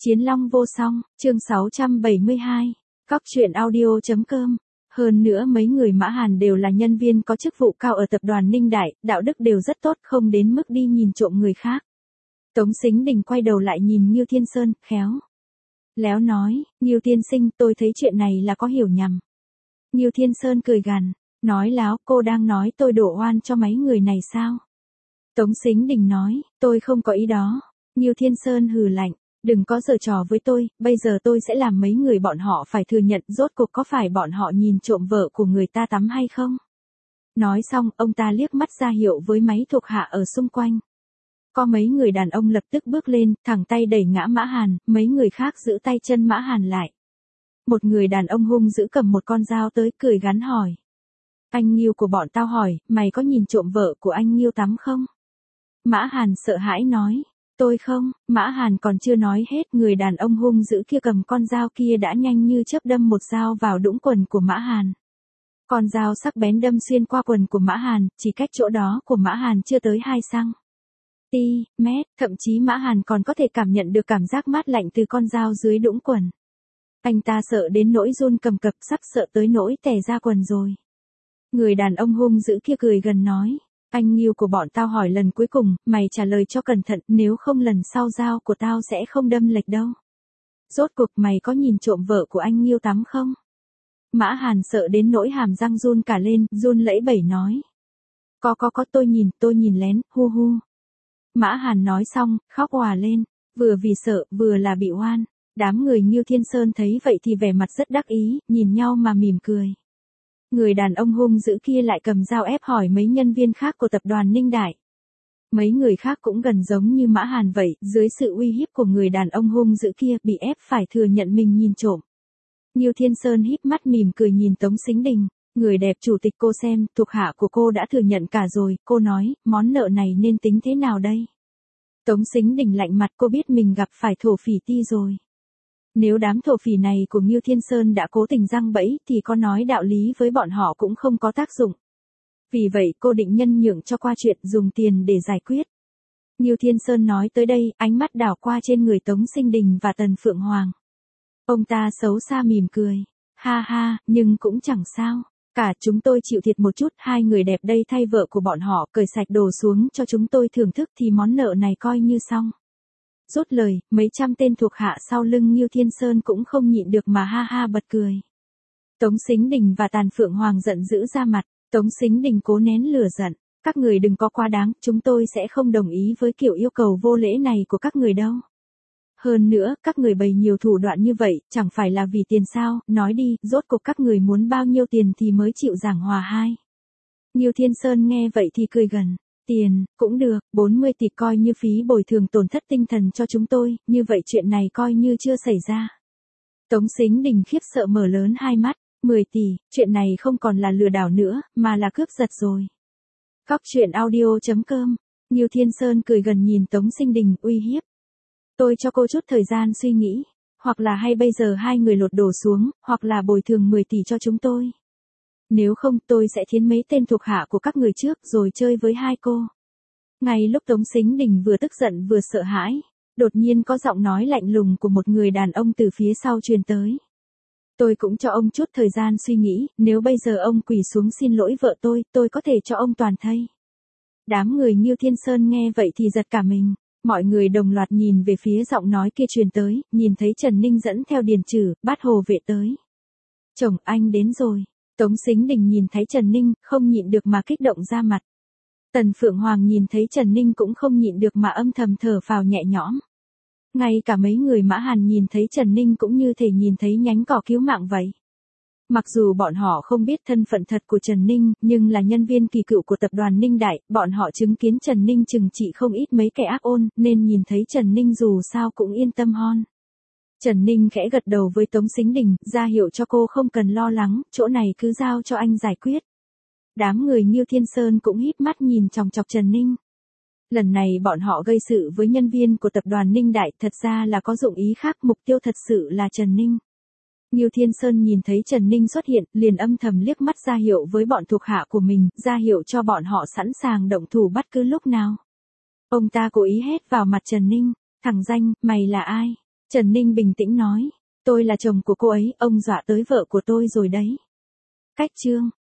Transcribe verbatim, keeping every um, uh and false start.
Chiến Long vô song, chương sáu trăm bảy mươi hai, Cóc truyện audio.com. Hơn nữa mấy người Mã Hàn đều là nhân viên có chức vụ cao ở tập đoàn Ninh Đại, đạo đức đều rất tốt, không đến mức đi nhìn trộm người khác. Tống Sính Đình quay đầu lại nhìn Ngưu Thiên Sơn, khéo léo nói, Ngưu tiên sinh, tôi thấy chuyện này là có hiểu nhầm. Ngưu Thiên Sơn cười gằn, nói láo, cô đang nói tôi đổ oan cho mấy người này sao? Tống Sính Đình nói, tôi không có ý đó. Ngưu Thiên Sơn hừ lạnh, đừng có giở trò với tôi, bây giờ tôi sẽ làm mấy người bọn họ phải thừa nhận rốt cuộc có phải bọn họ nhìn trộm vợ của người ta tắm hay không. Nói xong, ông ta liếc mắt ra hiệu với mấy thuộc hạ ở xung quanh. Có mấy người đàn ông lập tức bước lên, thẳng tay đẩy ngã Mã Hàn, mấy người khác giữ tay chân Mã Hàn lại. Một người đàn ông hung dữ cầm một con dao tới, cười gắn hỏi. Anh Ngưu của bọn tao hỏi, mày có nhìn trộm vợ của anh Ngưu tắm không? Mã Hàn sợ hãi nói. Tôi không. Mã Hàn còn chưa nói hết, người đàn ông hung dữ kia cầm con dao kia đã nhanh như chớp đâm một dao vào đũng quần của Mã Hàn. Con dao sắc bén đâm xuyên qua quần của Mã Hàn, chỉ cách chỗ đó của Mã Hàn chưa tới hai xăng ti mét, thậm chí Mã Hàn còn có thể cảm nhận được cảm giác mát lạnh từ con dao dưới đũng quần. Anh ta sợ đến nỗi run cầm cập, sắp sợ tới nỗi tè ra quần rồi. Người đàn ông hung dữ kia cười gần nói. Anh Ngưu của bọn tao hỏi lần cuối cùng, mày trả lời cho cẩn thận, nếu không lần sau dao của tao sẽ không đâm lệch đâu. Rốt cuộc mày có nhìn trộm vợ của anh Ngưu tắm không? Mã Hàn sợ đến nỗi hàm răng run cả lên, run lẩy bẩy nói. Có có có, tôi nhìn, tôi nhìn lén, hu hu. Mã Hàn nói xong, khóc òa lên, vừa vì sợ, vừa là bị oan. Đám người Ngưu Thiên Sơn thấy vậy thì vẻ mặt rất đắc ý, nhìn nhau mà mỉm cười. Người đàn ông hung dữ kia lại cầm dao ép hỏi mấy nhân viên khác của tập đoàn Ninh Đại. Mấy người khác cũng gần giống như Mã Hàn vậy, dưới sự uy hiếp của người đàn ông hung dữ kia bị ép phải thừa nhận mình nhìn trộm. Ngưu Thiên Sơn híp mắt mỉm cười nhìn Tống Sính Đình, người đẹp chủ tịch cô xem, thuộc hạ của cô đã thừa nhận cả rồi, cô nói, món nợ này nên tính thế nào đây? Tống Sính Đình lạnh mặt, cô biết mình gặp phải thổ phỉ ti rồi. Nếu đám thổ phỉ này của Ngưu Thiên Sơn đã cố tình giăng bẫy thì có nói đạo lý với bọn họ cũng không có tác dụng. Vì vậy cô định nhân nhượng cho qua chuyện dùng tiền để giải quyết. Ngưu Thiên Sơn nói tới đây, ánh mắt đảo qua trên người Tống Sính Đình và Tần Phượng Hoàng. Ông ta xấu xa mỉm cười. Ha ha, nhưng cũng chẳng sao. Cả chúng tôi chịu thiệt một chút, hai người đẹp đây thay vợ của bọn họ cởi sạch đồ xuống cho chúng tôi thưởng thức thì món nợ này coi như xong. Rốt lời, mấy trăm tên thuộc hạ sau lưng Ngưu Thiên Sơn cũng không nhịn được mà ha ha bật cười. Tống Sính Đình và Tàn Phượng Hoàng giận dữ ra mặt, Tống Sính Đình cố nén lửa giận, các người đừng có quá đáng, chúng tôi sẽ không đồng ý với kiểu yêu cầu vô lễ này của các người đâu. Hơn nữa, các người bày nhiều thủ đoạn như vậy, chẳng phải là vì tiền sao, nói đi, rốt cuộc các người muốn bao nhiêu tiền thì mới chịu giảng hòa hai. Ngưu Thiên Sơn nghe vậy thì cười gần. Tiền, cũng được, bốn mươi tỷ coi như phí bồi thường tổn thất tinh thần cho chúng tôi, như vậy chuyện này coi như chưa xảy ra. Tống Sính Đình khiếp sợ mở lớn hai mắt, mười tỷ, chuyện này không còn là lừa đảo nữa, mà là cướp giật rồi. Cóc truyện audio.com, Ngưu Thiên Sơn cười gần nhìn Tống Sính Đình uy hiếp. Tôi cho cô chút thời gian suy nghĩ, hoặc là hay bây giờ hai người lột đồ xuống, hoặc là bồi thường mười tỷ cho chúng tôi. Nếu không tôi sẽ thiến mấy tên thuộc hạ của các người trước rồi chơi với hai cô. Ngay lúc Tống Sính Đình vừa tức giận vừa sợ hãi, đột nhiên có giọng nói lạnh lùng của một người đàn ông từ phía sau truyền tới. Tôi cũng cho ông chút thời gian suy nghĩ, nếu bây giờ ông quỳ xuống xin lỗi vợ tôi, tôi có thể cho ông toàn thây. Đám người Ngưu Thiên Sơn nghe vậy thì giật cả mình, mọi người đồng loạt nhìn về phía giọng nói kia truyền tới, nhìn thấy Trần Ninh dẫn theo Điền Trử, Bát Hồ vệ tới. Chồng anh đến rồi. Tống Sính Đình nhìn thấy Trần Ninh, không nhịn được mà kích động ra mặt. Tần Phượng Hoàng nhìn thấy Trần Ninh cũng không nhịn được mà âm thầm thở phào nhẹ nhõm. Ngay cả mấy người Mã Hàn nhìn thấy Trần Ninh cũng như thể nhìn thấy nhánh cỏ cứu mạng vậy. Mặc dù bọn họ không biết thân phận thật của Trần Ninh, nhưng là nhân viên kỳ cựu của tập đoàn Ninh Đại, bọn họ chứng kiến Trần Ninh trừng trị không ít mấy kẻ ác ôn, nên nhìn thấy Trần Ninh dù sao cũng yên tâm hon. Trần Ninh khẽ gật đầu với Tống Sính Đình, ra hiệu cho cô không cần lo lắng, chỗ này cứ giao cho anh giải quyết. Đám người Ngưu Thiên Sơn cũng híp mắt nhìn chòng chọc Trần Ninh. Lần này bọn họ gây sự với nhân viên của tập đoàn Ninh Đại, thật ra là có dụng ý khác, mục tiêu thật sự là Trần Ninh. Ngưu Thiên Sơn nhìn thấy Trần Ninh xuất hiện, liền âm thầm liếc mắt ra hiệu với bọn thuộc hạ của mình, ra hiệu cho bọn họ sẵn sàng động thủ bất cứ lúc nào. Ông ta cố ý hét vào mặt Trần Ninh, thằng danh, mày là ai? Trần Ninh bình tĩnh nói, tôi là chồng của cô ấy, ông dọa tới vợ của tôi rồi đấy. Cách chương